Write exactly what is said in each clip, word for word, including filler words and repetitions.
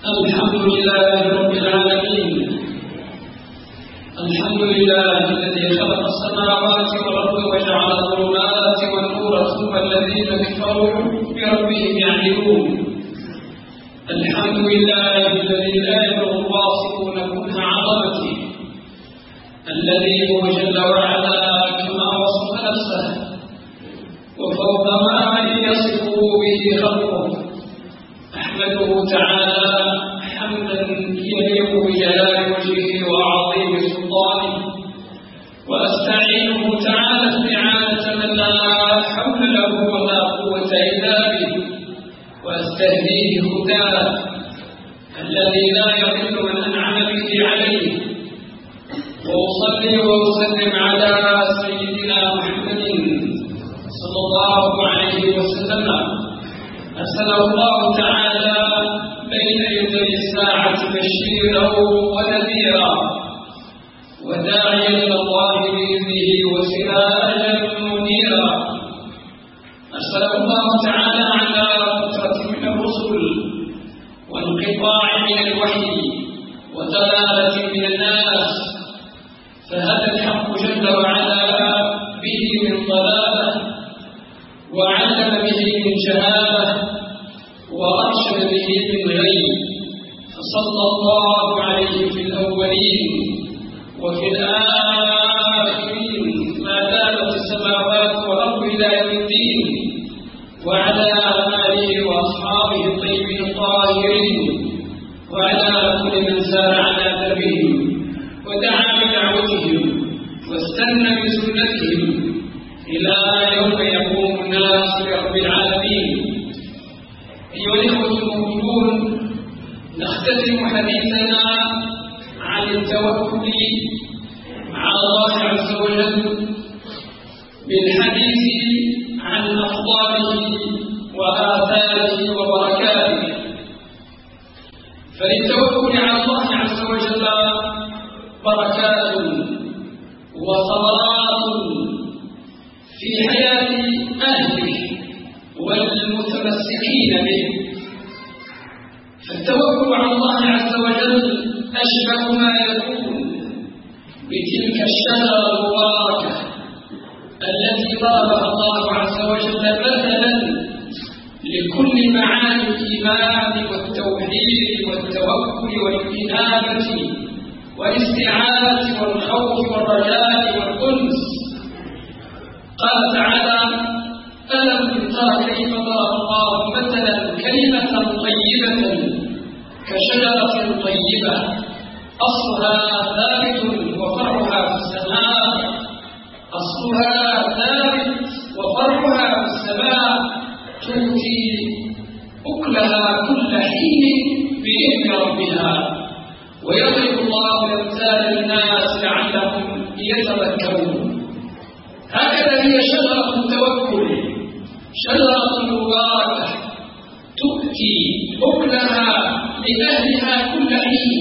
الحمد لله رب العالمين. الحمد لله الذي خلق السماوات والأرض وجعل الظلمات والنور ثم الذين كفروا بربهم يعدلون. الحمد لله الذي لا يبلغ الواصفون كنه عظمته، الذي هو جل وعلا كما وصف نفسه وفوق ما يصفه به خلقه. أحمده تعالى حمدا يليق بجلال وجهه وعظيم سلطانه، وأستعينه تعالى استعانة من لا حول له ولا قوة إلا به، وأستهديه هداه الذي لا يضل من أنعم به عليه. وأصلي وأسلم على سيدنا محمد صلى الله عليه وسلم، أرسله الله تعالى بين يدي الساعة بشيرا ونذيرا وداعيا إلى الله بإذنه وسراجا منيرا. أرسله الله تعالى على فترة من الرسل وانقطاع من الوحي وضلالة من الناس، فهدى الحق جل وعلا به من ضلاله، وعلم به من جهاله، وأرشد به من غي. فصلى الله عليه في الأولين وفي الآخرين ما دامت السماوات والأرض إلى يوم الدين، وعلى آله وأصحابه الطيبين الطاهرين، وعلى كل من سار على دربهم ودعا بدعوتهم واستنى بسنتهم إلى يوم يقوم الناس لرب العالمين. أيها الإخوة المؤمنون، نختتم حديثنا عن التوكل على الله عز وجل بالحديث عن أفضاله وآثاره وبركاته. فللتوكل على الله عز وجل بركات وثمرات في حياة أهله والمتمسكين به. فالتوكل على الله عز وجل أشبه ما يكون بتلك الشجرة المباركة التي ضربها الله عز وجل مثلا لكل معاني الإيمان والتوحيد والتوكل والإنابة والاستعانة والخوف والرجاء والأنس. قال تعالى: ألم تر كيف ضرب الله مثلا كلمة طيبة كشجرة طيبة أصلها ثابت وفرعها في السماء أصلها ثابت وفرعها في السماء تؤتي أكلها كل حين بإذن ربها ويضرب الله الأمثال للناس لعلهم يتذكرون. هكذا هي شجرة التوكل، شجرة مباركة تؤتي أكلها لأهلها كل حين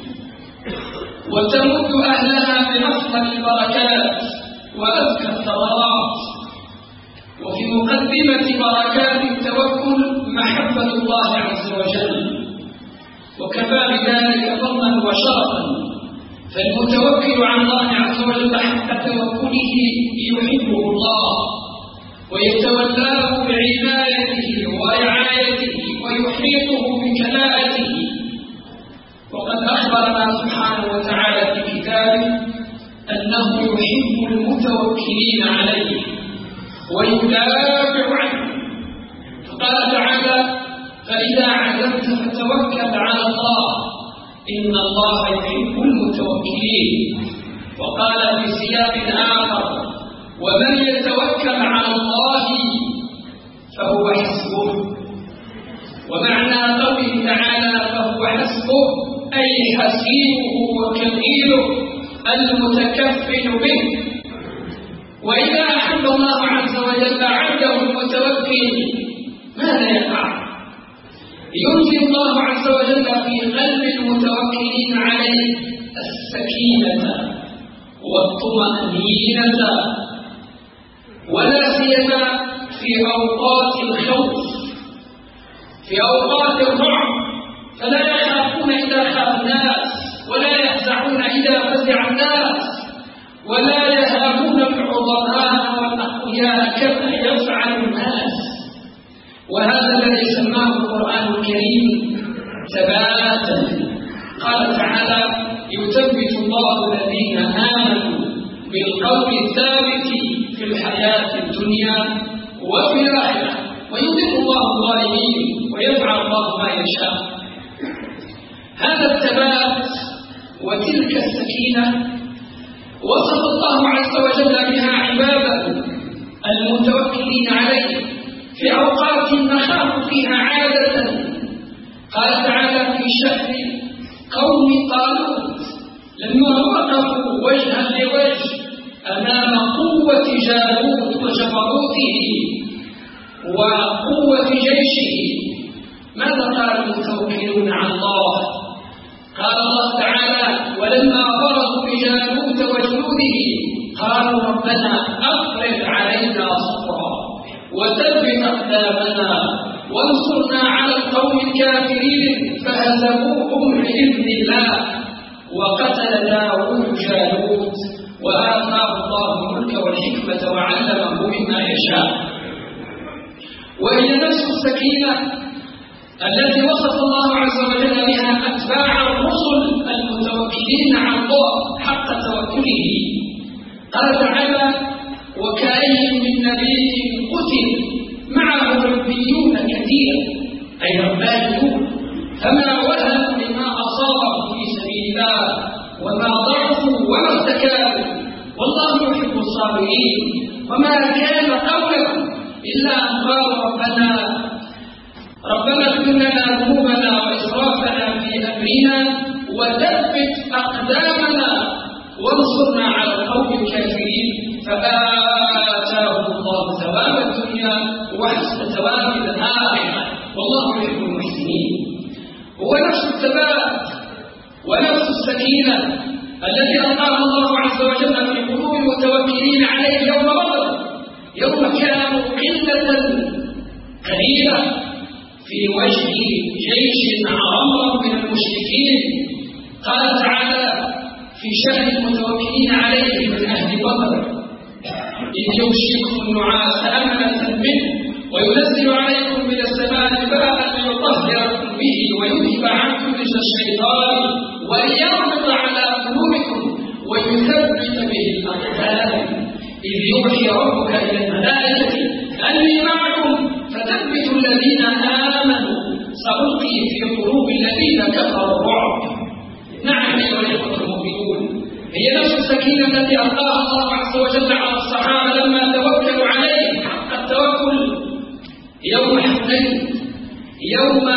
وتمد أهلها بأفضل البركات وأزكى الثمرات. وفي مقدمة بركات التوكل محبة الله عز وجل، وكفى بذلك فضلا وشرفا. فالمتوكل على الله عز وجل حق توكله يحبه الله ويتولاه بعنايته ورعايته ويحيطه بكلاءته. وقد أخبرنا سبحانه وتعالى في كتابه أنه يحب المتوكلين عليه ويدافع عنه. فقال تعالى: فإذا عزمت فتوكل على الله إن الله يحب المتوكلين. وقال في سياق آخر: ومن يتوكل على الله فهو حسبه. ومعنى قوله تعالى فهو حسبه أي حسيبه وكفيله المتكفل به. وإذا أحب الله عز وجل عبده المتوكل ماذا يفعل؟ ينزل الله عز وجل في قلب المتوكلين عليه السكينة والطمأنينة، ولا سيما في أوقات الخوف، في أوقات الرعب، فلا يخاف الدنيا كما يفعل الناس. وهذا الذي سماه القرآن الكريم ثباتا. قال تعالى: يثبت الله الذين آمنوا بالقول الثابت في الحياة الدنيا وفي الآخرة ويضل الله الظالمين ويفعل الله ما يشاء. هذا الثبات وتلك السكينة وصف الله عز وجل بها عباده المتوكلين عليه في أوقات نخاف فيها عادة. قال تعالى في شأن قوم طالوت لما وقفوا وجها لوجه أمام قوة جالوت وجبروته وقوة جيشه، ماذا قال المتوكلون على الله؟ قال الله تعالى: ولما برزوا بجالوت وجنوده قالوا ربنا أفرغ علينا صبرا وثبت أقدامنا وانصرنا على القوم الكافرين فهزموهم بإذن الله وقتل داود جالوت وآتاه الله الملك والحكمة وعلمه مما يشاء. وهي نفس السكينة التي وصف الله عز وجل بها أتباع الرسل المتوكلين على الله حق توكله. قال تعالى: وكأين من نبي قتل معه ربيون كثير، أي ربانيون، فما وهنوا لما أصابهم في سبيل الله وما ضعفوا وما استكانوا والله يحب الصابرين. وما كان قولهم إلا أن قالوا ربنا ربنا اغفر لنا ذنوبنا وإسرافنا في أمرنا وثبت أقدامنا وانصرنا على القوم الكافرين فآتاهم الله ثواب الدنيا وحسن ثواب الآخرة والله يحب المحسنين. هو نفس الثبات ونفس السكينة التي ألقاها الله عز وجل في قلوب المتوكلين عليه يوم بدر، يوم كانوا قلة قليلة في وجه جيش عظيم من المشركين. قال تعالى في شأن المتوكلين عليه من أهل بدر: إذ يغشيكم النعاس أمنة منه وينزل عليكم من السماء ماء ليطهركم به ويذهب عنكم رجز الشيطان وليربط على قلوبكم ويثبت به الأقدام إذ يوحي ربك إلى الملائكة أني معكم فثبتوا الذين آمنوا سألقي في قلوب الذين كفروا الرعب. نعم أيها الإخوة المؤمنون، هي نفس السكينة التي ألقاها الله عز وجل على الصحابة لما توكلوا عليه حق التوكل يوم حنين، يوم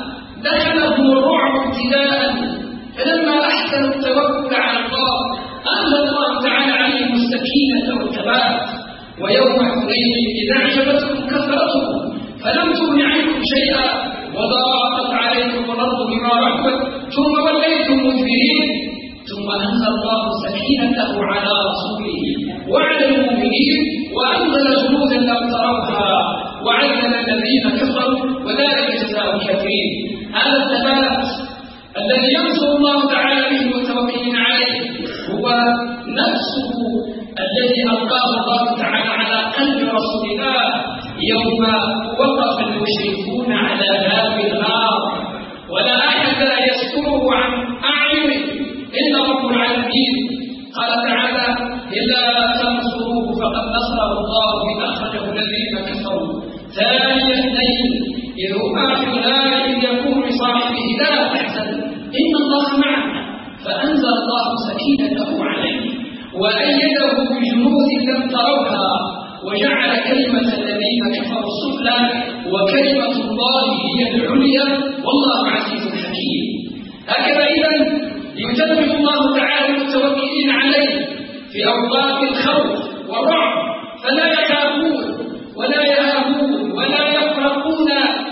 دخلهم الرعب ابتداء، فلما أحسنوا التوكل على الله أنزل الله تعالى عليهم السكينة والثبات. ويوم حنين إذا أعجبتكم كثرتكم فلم تغن عنكم شيئا وضاقت عليكم الأرض بما رحبت ثم وليتم مدبرين ثم أنزل الله سكينته على رسوله وعلى المؤمنين وأنزل جنودا لم تروها وعذب الذين كفروا وذلك جزاء الكافرين. هذا الثبات الذي ينصر الله تعالى به المتوكلين عليه هو نفسه الذي ألقاه الله تعالى على قلب رسول الله يوم وقف المشركون على باب النار ولا أحد يستره عن أعينه إلا رب العالمين. قال تعالى: إلا تنصروه فقد نصره الله إذ أخرجه الذين كفروا ثاني اثنين إذ هما في الغار إذ يقول لصاحبه لا تحزن إن الله معنا فأنزل الله سكينته عليه وأيده بجنود لم تروها وجعل كلمة الذين كفروا السفلى وكلمة الله هي العليا والله عزيز حكيم. هكذا إذن يثبت الله تعالى المتوكلين عليه في أوقات الخوف والرعب فلا يخافون ولا يهابون ولا يفرقون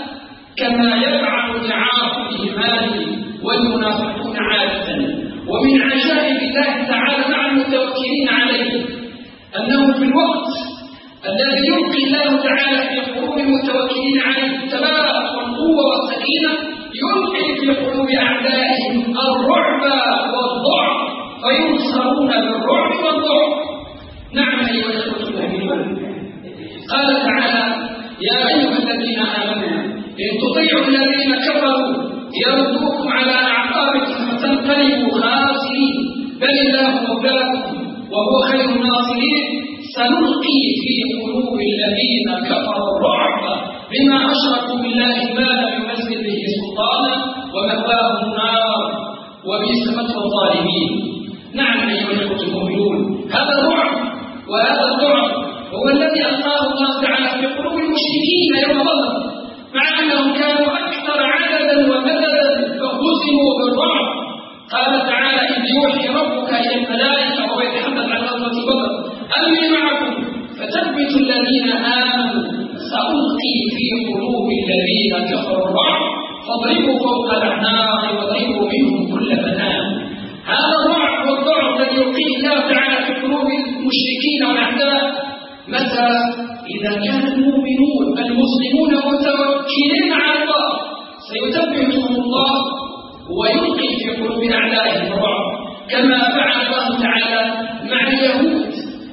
كما يفعل ضعاف الإيمان والمنافقون عادة. ومن عجائب الله تعالى مع المتوكلين عليه أنه في الوقت الذي يلقي الله تعالى في قلوب المتوكلين عليه الثبات والقوة والسكينة يلقي في قلوب أعدائهم الرعب والضعف فينصرون بالرعب والضعف. نعم أيها الإخوة المؤمنون، قال تعالى: يا أيها الذين آمنوا إن تطيعوا الذين كفروا يردوكم على أعقابكم فتنقلبوا خاسرين بل الله مولاكم وهو خير الناصرين سنلقي في قلوب الذين كفروا الرعب بما أشركوا بالله ما لم ينزل به سلطانا ومأواهم النار وبئس مثوى الظالمين. نعم أيها الإخوة المؤمنون، هذا الرعب وهذا الرعب هو الذي ألقاه الله تعالى في قلوب المشركين يوم بدر، مع أنهم كانوا أكثر عددا ومددا فهزموا بالرعب. قال تعالى: إذ يوحي ربك إلى الملائكة وهو يتحدث عن غزوة بدر: أني معكم فثبتوا الذين آمنوا سألقي في قلوب الذين كفروا الرعب فاضربوا فوق الأعناق واضربوا منهم كل بنان. هذا الرعب والضعف الذي يلقيه الله تعالى في قلوب المشركين والأعداء متى؟ إذا كان المؤمنون المسلمون متوكلين على الله سيثبتهم الله ويلقي في قلوب أعدائهم الرعب، كما فعل الله تعالى مع اليهود،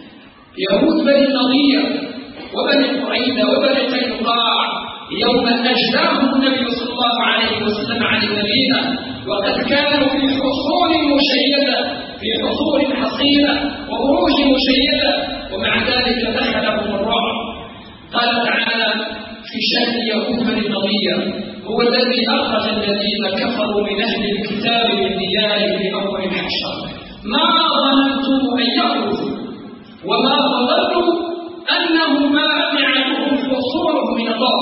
يهود بني النضير وبني قريظة وبني قينقاع، يوم أجلاهم النبي صلى الله عليه وسلم عن المدينة وقد كانوا في حصون مشيدة، في حصون حصينة وبروج مشيدة، ومع ذلك دخلهم الرعب. قال تعالى في شأن يهود بني النضير: هو الذي أخرج الذين كفروا من أهل الكتاب من ديارهم لأول الحشر ما ظننتم أن يخرجوا وما ظننتم أنهم ما منعتهم حصولهم من الله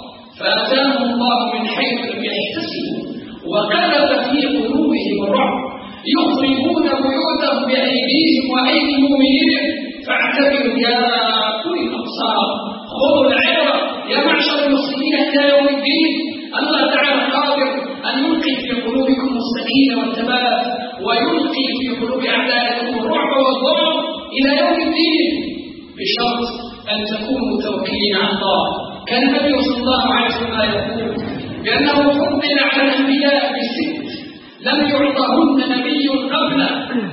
فأتاهم الله من حيث لم يحتسبوا وقذف في قلوبهم الرعب يخربون بيوتهم بأيديهم وأيدي المؤمنين فاعتبروا يا أولي الأبصار خذوا العبرة يا معشر المسلمين إلى يوم الدين. الله تعالى قادر أن يلقي في قلوبكم السكينة والثبات ويلقي في قلوب أعدائكم الرعب والضعف إلى يوم الدين بشرط أن تكونوا متوكلين على الله. كان النبي صلى الله عليه وسلم يقول بأنه فضل على الأنبياء بست لم يعطهن نبي قبله،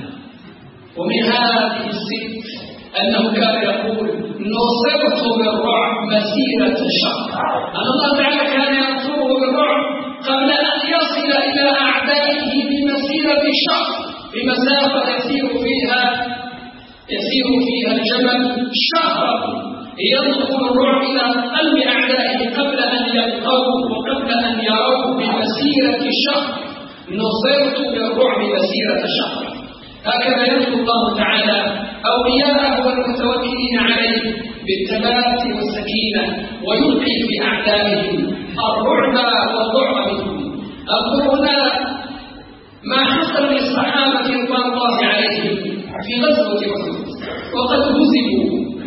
ومن هذه الست أنه كان يقول: نصرت بالرعب مسيرة شهر. أن الله تعالى كان ينصره بالرعب قبل أن يصل إلى أعدائه بمسيرة شهر، بمسافة يسير فيها يسير فيها الجبل شهرا، يدخل الرعب إلى قلب أعدائه قبل أن يلقوه وقبل أن يروه بمسيرة شهر. نصرت بالرعب مسيرة شهر. هكذا يذكر الله تعالى أولياءه والمتوكلين عليه بالثبات والسكينة ويلقي في أعدائهم الرعب والضعف منهم. أذكر هنا ما حصل للصحابة رضوان الله عليهم في غزوة أحد وقد هزموا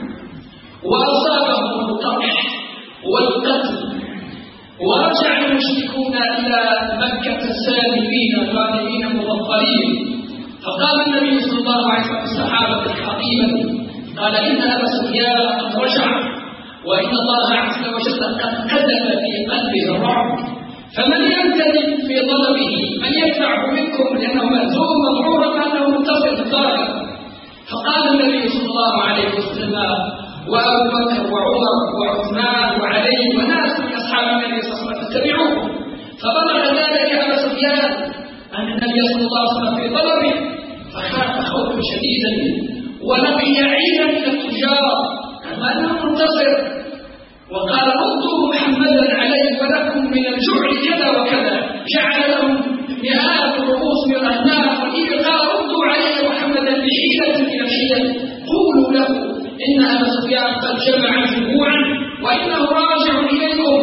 وأصابهم القمع والقتل ورجع المشركون إلى مكة سالمين غالبين مظفرين. فقال النبي صلى الله عليه وسلم الصحابة الحقيمة قال: إن أبا سفيان قد رجع وإن الله عز وجل قد قذف في قلبه الرعب، فمن يلتزم في طلبه من يدفعه منكم لأنه مهزوم مذعورا أنه منتصر في الطالب. فقال النبي صلى الله عليه وسلم وأبو بكر وعمر وعثمان وعلي وناس من أصحاب النبي صلى الله عليه وسلم فاتبعوه. فبلغ ذلك أبا سفيان أن النبي صلى الله عليه وسلم في طلبه فخاف خوفا شديدا ولقي عينا من التجار كما أنه منتصر وقال: ردوا محمدا عليه ولكم من الجوع كذا وكذا. جعل لهم مئات الرؤوس من الأغنام والإبل قال: ردوا عليه محمدا بحيلة من الحيل قولوا له إن أبا سفيان قد جمع جموعا وإنه راجع إليكم.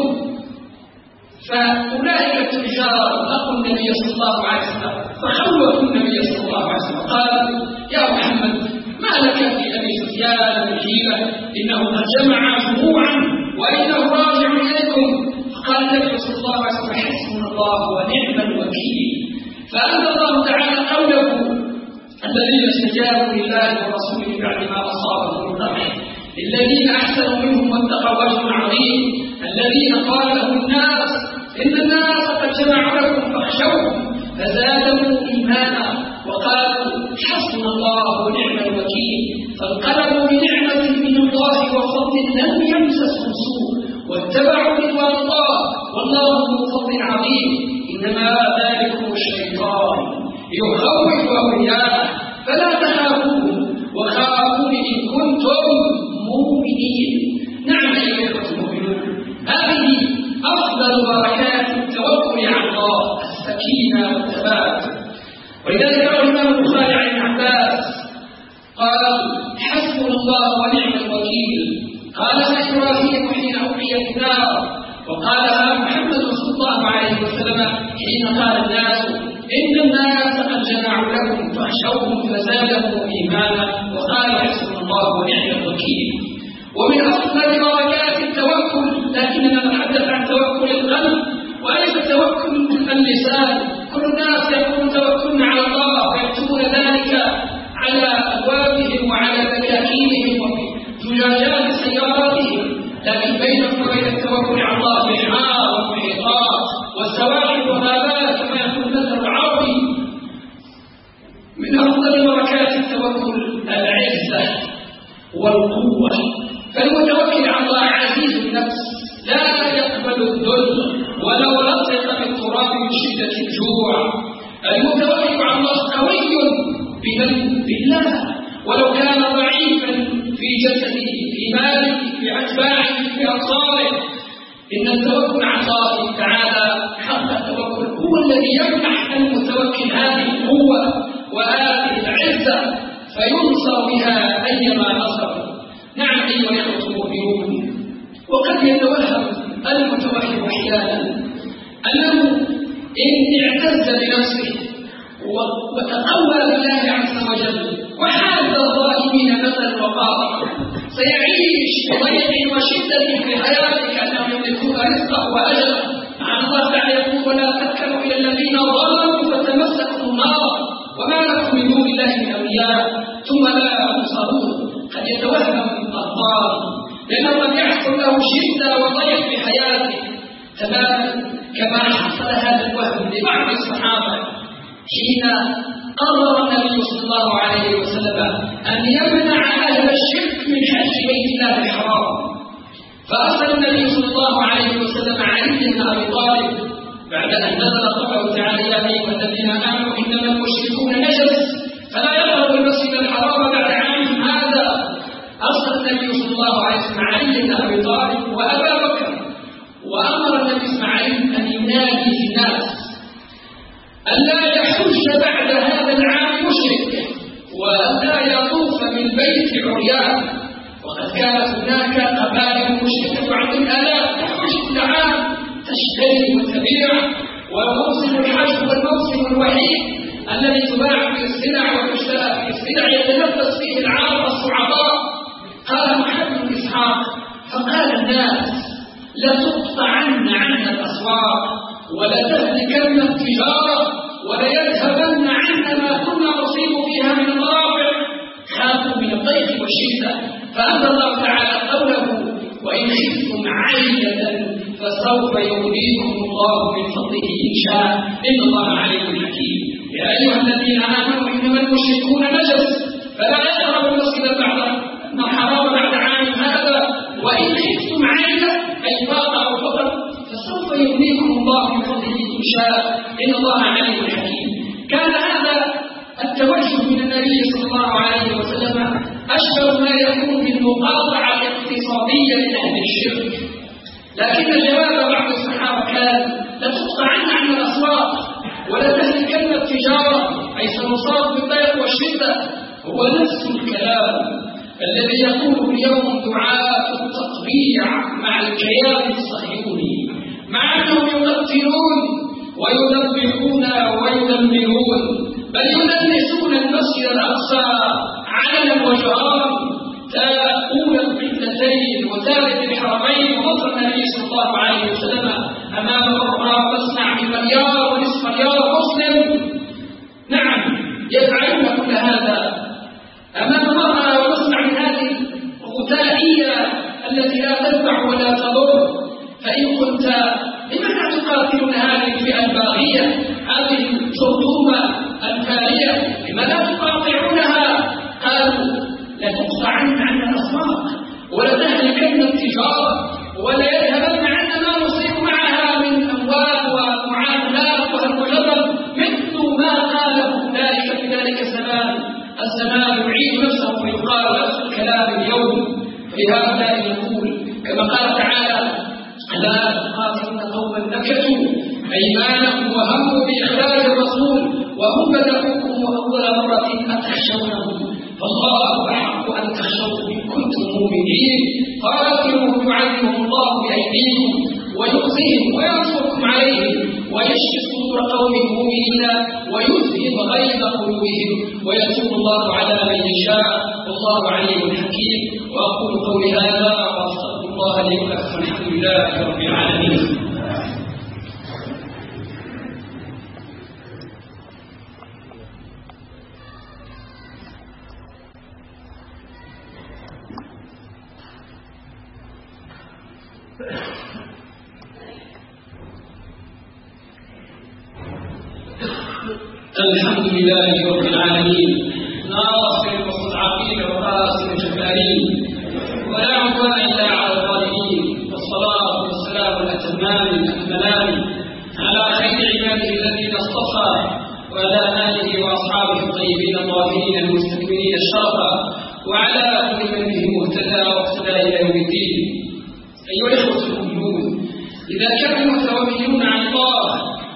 فأولئك التجار لقوا النبي صلى الله عليه وسلم فخوفوا النبي صلى الله عليه وسلم قالوا: يا محمد ما لك في أبي سفيان من حيلة إنه قد جمع جموعا وإنه راجع إليكم. فقال النبي صلى الله عليه وسلم: حسبنا الله ونعم الوكيل. فأنزل الله تعالى قوله: الذين استجابوا لله ورسوله بعد ما أصابهم القرح للذين أحسنوا منهم واتقوا أجر عظيم الذين قال لهم الناس إن الناس قد جمعوا لكم فاخشوهم فزادهم إيمانا وقالوا حسبنا الله ونعم الوكيل. فانقلبوا بنعمة من الله وفضل لم يمسسهم سوء واتبعوا رضوان الله والله ذو فضل عظيم. إنما ذلكم الشيطان يخوف أولياءه فلا تخافوه وخافون إن كنتم مؤمنين. نعم أيها الإخوة المؤمنون، هذه أفضل بركات التوكل على الله، السكينة والثبات. ولذلك روى الإمام البخاري عن ابن عباس قال: حسبنا الله ونعم الوكيل. قالها إبراهيم حين ألقي في النار، وقالها محمد صلى الله عليه وسلم حين قال الناس: إن الناس قد جمعوا لكم فاخشوهم فزادهم إيمانا، وقال: حسبنا الله ونعم الوكيل. ومن أفضل بركات التوكل، لكننا نتحدث عن توكل القلب وليس توكل اللسان. كل الناس يقولون توكلنا على الله ويكتبون ذلك على أبوابهم وعلى دكاكينهم وفي زجاجات سياراتهم، لكن بينهم وبين التوكل على الله بحار ومحيطات وسواحل وغابات كما يقول المثل العربي. من أفضل بركات التوكل العزة والقوة، فالمتوكل على الله عزيز النفس لا يقبل الذل ولو لصق بالتراب من شدة الجوع. المتوكل على الله قوي بالله ولو كان ضعيفا في جسده في ماله في أتباعه في أبصاره. إن التوكل على الله تعالى حق التوكل هو الذي يمنح المتوكل هذه القوة وهذه العزة فينصر بها أيما نصر. نعم أيها الإخوة المؤمنون، وقد يتوهم المتوكل أحيانا أنه إن اعتز بنفسه وتقوى بالله عز وجل وحاد الظالمين مثلا وقاطع سيعيش بضيق وشدة في حياته كأنهم يملكون رزقه وأجله. مع الله تعالى يقول: ولا تركنوا إلى الذين ظلموا فتمسكوا النار وما لكم من دون الله من أولياء ثم لا تنصرون. قد يتوهم الظالم لأنه قد يحصل له شدة وضيق في حياته، تماما كما حصل هذا الوهم لبعض الصحابة حين قرر النبي صلى الله عليه وسلم أن يمنع أهل الشرك من حج بيت الله الحرام، فأرسل النبي صلى الله عليه وسلم علي بن أبي طالب بعد أن نزل قوله تعالى: يا أيها الذين آمنوا إنما المشركون نجس فلا يقربوا المسجد الحرام بعد عامهم هذا. أرسل النبي صلى الله عليه وسلم علي بن أبي طالب وأبا بكر، وأمر النبي إسماعيل أن ينادي في الناس ألا يحج بعد هذا العام مشرك وألا يطوف بالبيت عريان. وقد كانت هناك قبائل مشركة عند الآلاف تحج كل عام تشتري وتبيع، وموسم الحج هو الموسم الوحيد الذي تباع فيه السلع وتشترى فيه السلع يتنفس فيه العرب الصعباء. قال محمد بن إسحاق: فقال الناس: لتقطعن عنا الأسواق ولتهلكن التجارة وليذهبن عنا ما كنا نصيب فيها من المرافع. خافوا من الضيق والشدة، فأنزل الله تعالى قوله: وإن خفتم عيلة فسوف يغنيكم الله من فضله إن شاء إن الله عليم حكيم. يا أيها الذين آمنوا إنما المشركون نجس فلا يقربوا المسجد بعد الحرام بعد عام هذا، وإن خفتم عيلة أي فاقة أو فقر فسوف يغنيكم الله من فضله إن شاء إن الله عليم حكيم. كان هذا التوجه من النبي صلى الله عليه وسلم أشبه ما يكون بالمقاطعة الاقتصادية لأهل الشرك، لكن جواب بعض الصحابة كان: لتقطعن عن الأسواق ولا تهلكن التجارة، أي سنصاب بالضيق والشدة. هو نفس الكلام الذي يقوله اليوم دعاة التطبيع مع الكيان الصهيوني، مع أنهم يقتلون ويذبحون ويدمرون، بل يدنسون المسجد الأقصى علنا وجهارا، أولى القبلتين وثالث الحرمين ومصر النبي صلى الله عليه وسلم أمام مرأة تصنع بمليار ونصف مليار مسلم. نعم يفعلون كل هذا أمام مرأة وتصنع من هذه الغثائية التي لا تنفع ولا تضر. فإن قلت: لماذا تقاتلون هذه الفئة الباغية هذه الجرذومة الفارية لماذا تقاطعونها؟ قالوا: لتقطعن عنا الأسواق ولتهلكن وليذهبن عنا ما نصيب معها من أموال ومعاملات وهالمجرد مثل ما قاله ذلك في ذلك الزمان. الزمان يعيد نفسه ويقال نفس الكلام اليوم. لهؤلاء نقول كما قال تعالى: لا تقاتلن قوما نكثوا أيمانهم وهموا بإخراج الرسول وهم بدأوكم أول مرة أتخشونهم فالله أحق أن تخشوه إن كنتم مؤمنين قاتلوهم يعذبهم الله بأيديكم ويخزيهم وينصركم عليهم ويشفي صدور قوم مؤمنين ويذهب غيظ قلوبهم ويتوب الله على من يشاء والله عليم حكيم. وأقول قولي هذا وأستغفر الله لي ولكم والحمد لله رب العالمين. الحمد لله رب العالمين ناصر المستضعفين وقاسم الجبارين ولا عدوان الا على الظالمين والصلاه والسلام الاتمان الاكملان على خير عباده الذين اصطفى وعلى اله واصحابه الطيبين الطاهرين المستكبرين الشرفا وعلى كل من به مهتدى واقتدى الى يوم الدين. ايها الاخوه المؤمنون، اذا كان المتوكلون على الله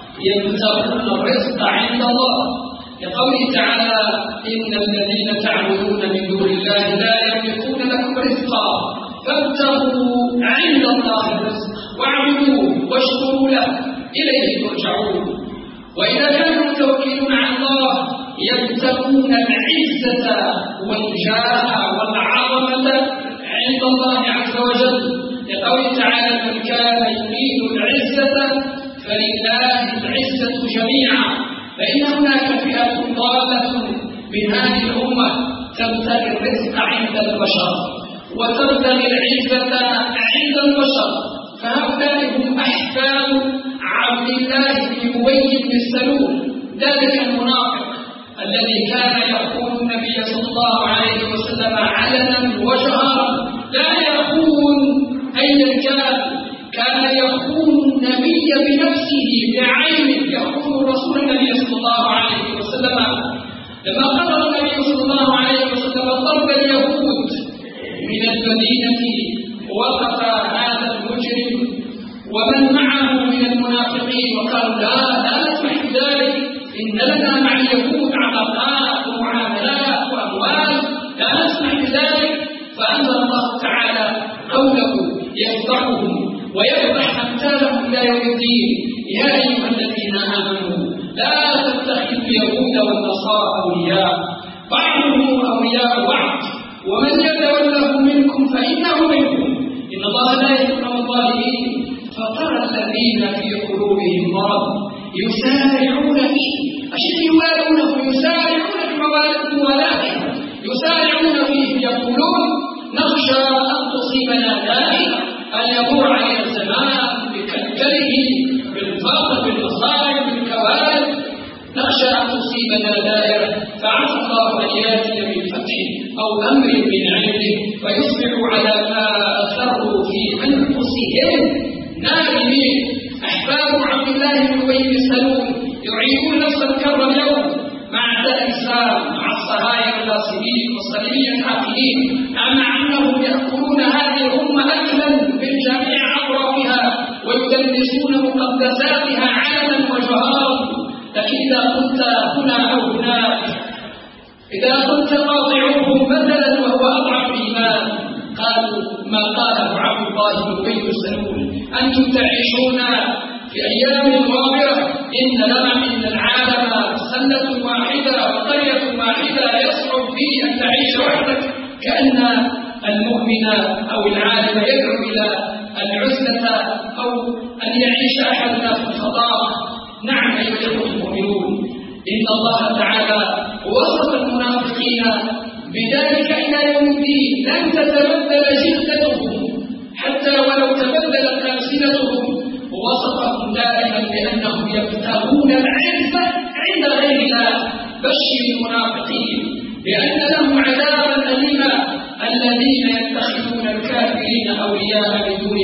يبتغون الرزق عند الله لقوله تعالى: إن الذين تعبدون من دون الله لا يملكون لكم رزقا فابتغوا عند الله الرزق واعبدوه واشكروا له إليه ترجعون. وإذا كانوا المتوكلون على الله يبتغون العزة والجاه والعظمة عند الله عز وجل لقوله تعالى: من كان يريد العزة فلله العزة جميعا. فإن هناك فئة ضالة من هذه الأمة تبتغي الرزق عند البشر وتبتغي العزة عند البشر، فهؤلاء هم أحفاد عبد الله بن أبي بن سلول ذلك المنافق الذي كان يقول النبي صلى الله عليه وسلم علنا وجهرا لا يخون أيا كان. كان يخون النبي بنفسه بعينه، يخون رسول النبي صلى الله عليه وسلم. لما قرر النبي صلى الله عليه وسلم ضرب اليهود من المدينة وقف هذا المجرم ومن معه من المنافقين وقالوا: لا لا نسمح بذلك، إن لنا مع اليهود علاقات ومعاملات وأموال، لا نسمح بذلك. فأنزل الله تعالى قوله يفضحهم ويفضح أمثالهم إلى يوم الدين: يا أيها الذين آمنوا لا تتخذوا اليهود والنصارى أولياء بعضهم أولياء بعض ومن يتوله منكم فإنه منكم إن الله لا يحب الظالمين. فترى الذين في قلوبهم مرض يسارعون فيه، أشد يوالونه يسارعون بموالاته يسارعون فيه يقولون: نخشى أن تصيبنا دائرة، أن يمر علينا الزمان بكلكله بالفقر بالمصائب بالكوارث، نخشى أن تصيبنا دائرة فعسى الله أن يأتي بالفتح أو أمر من عنده فيصبحوا على ما أسروا في أنفسهم نادمين. أحباب عبد الله بن أبي بن سلول يعيدون نفس الكرة اليوم مع أعداء الإسلام، مع الصهاينة الغاصبين والصليبيين الحاقدين، مع أنهم يأكلون هذه الأمة أكلا من جميع أطرافها ويدنسون مقدساتها علنا وجهارا. لكن إذا كنت هنا أو هناك، إذا كنت قاطعهم مثلا وهو أضعف إيمان، قالوا ما قاله عبد الله بن أبي بن سلول: أنتم تعيشون في أيام غابرة، إن لنا من العالم سنة واحدة وقرية واحدة يصعب فيه أن تعيش وحدك. كأن المؤمن أو العالم يدعو إلى العزلة أو أن يعيش أحدنا في الفضاء. نعم أيها الأخوة المؤمنون، إن الله تعالى وصف المنافقين بذلك إلى يوم الدين: لن تتبدل جلدتهم حتى ولو تبدلت ألسنتهم. ووصفهم دائما بأنهم يبتغون العزة عند غير الله. بشر المنافقين بأن لهم عذابا أليما الذين يتخذون الكافرين أولياء من دون المؤمنين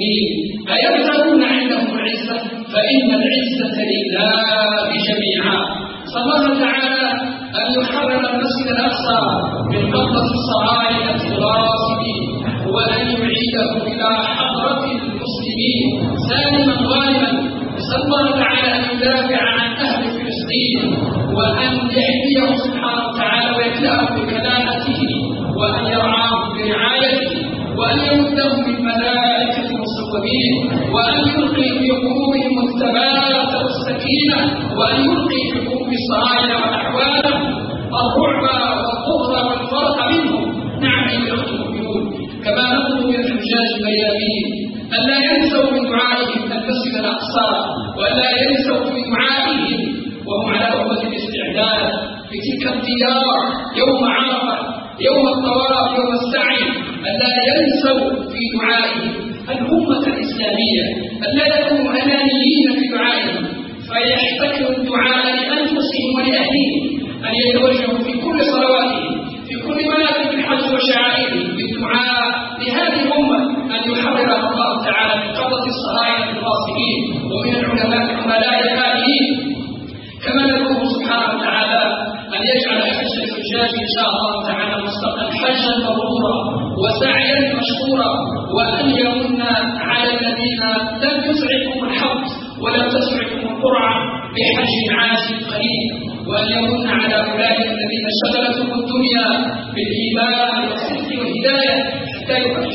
المسلمين أيبتغون عندهم العزة فإن العزة لله جميعا. صلى الله تعالى أن يحرر المسجد الأقصى من قبضة الصهاينة الغاصبين وأن يعيده إلى حضرة المسلمين سالما غانما. نسأل الله تعالى أن يدافع عن أهل فلسطين وأن يحميهم سبحانه وتعالى ويكلأهم بكلامته وأن يرعاهم برعايته وأن يمدهم بالملائكة المصوبين وأن يلقي في قلوبهم الثبات والسكينة وأن يلقي في قلوب الصهاينة وأحوالهم الرعب والبغض والفرق منهم. نعم أيها المؤمنون، كما نطلب من الحجاج الميامين أن لا ينسوا من دعائهم المسجد الأقصى ولا ينسوا من دعائهم وهم على أمة الاستعداد في تلك الديار يوم عرفة يوم الطواف يوم السعي، أن لا ينسوا في دعائهم الأمة الإسلامية، أن لا يكونوا أنانيين في دعائهم فيحتكروا الدعاء لأنفسهم ولأهلهم، أن يتوجهوا في كل صلواتهم في كل مناسك الحج وشعائره بالدعاء لهذه الأمة أن يحررها الله تعالى من قبضة الصهاينة الغاصبين ومن العلماء العملاء الآليين. كما ندعوه سبحانه وتعالى أن يجعل حج الحجاج إن شاء الله تعالى مستقبلا حجا مبرورا وسعيا مشكورا، وأن يمن على الذين لم يسعفهم الحظ ولم تسعفهم القرعة بحج عاجل قريب، وأن يمن على أولئك الذين شغلتهم الدنيا بالإيمان والصدق والهداية حتى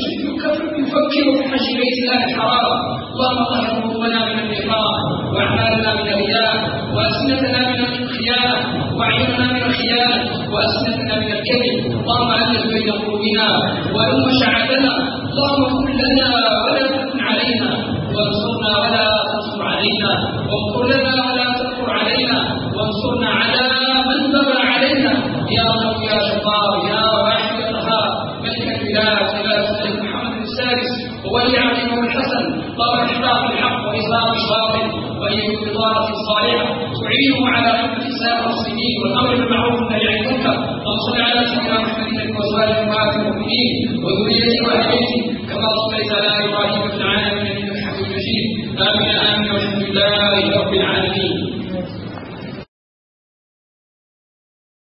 يفكروا في حج بيت الله الحرام. اللهم طهر قلوبنا من النفاق وأعمالنا من الرياء وألسنتنا من الخيانة وأعيننا من الخيانة وألسنتنا من الكذب. اللهم ألف بين قلوبنا وألم شعبنا. اللهم كن لنا ولا تكن علينا وانصرنا ولا تنصر علينا وانصر لنا ولا تنصر علينا وانصرنا على من بغى علينا يا رب يا جبار يا واحد القهار ملك البلاد إلى سيد محمد السادس وولي عظيمه الحسن طار إحراق الحق وإظهار الباطل وأيد الإضافة الصالحة تعينه على خدمة سائر المسلمين والأمر بالمعروف والنهي عن المنكر. وصل على سيدنا محمد وأزواجه أمهات المؤمنين وذريته وأهل بيته كما صليت على إبراهيم في العالمين إنك حميد مجيد. آمين آمين والحمد لله رب العالمين.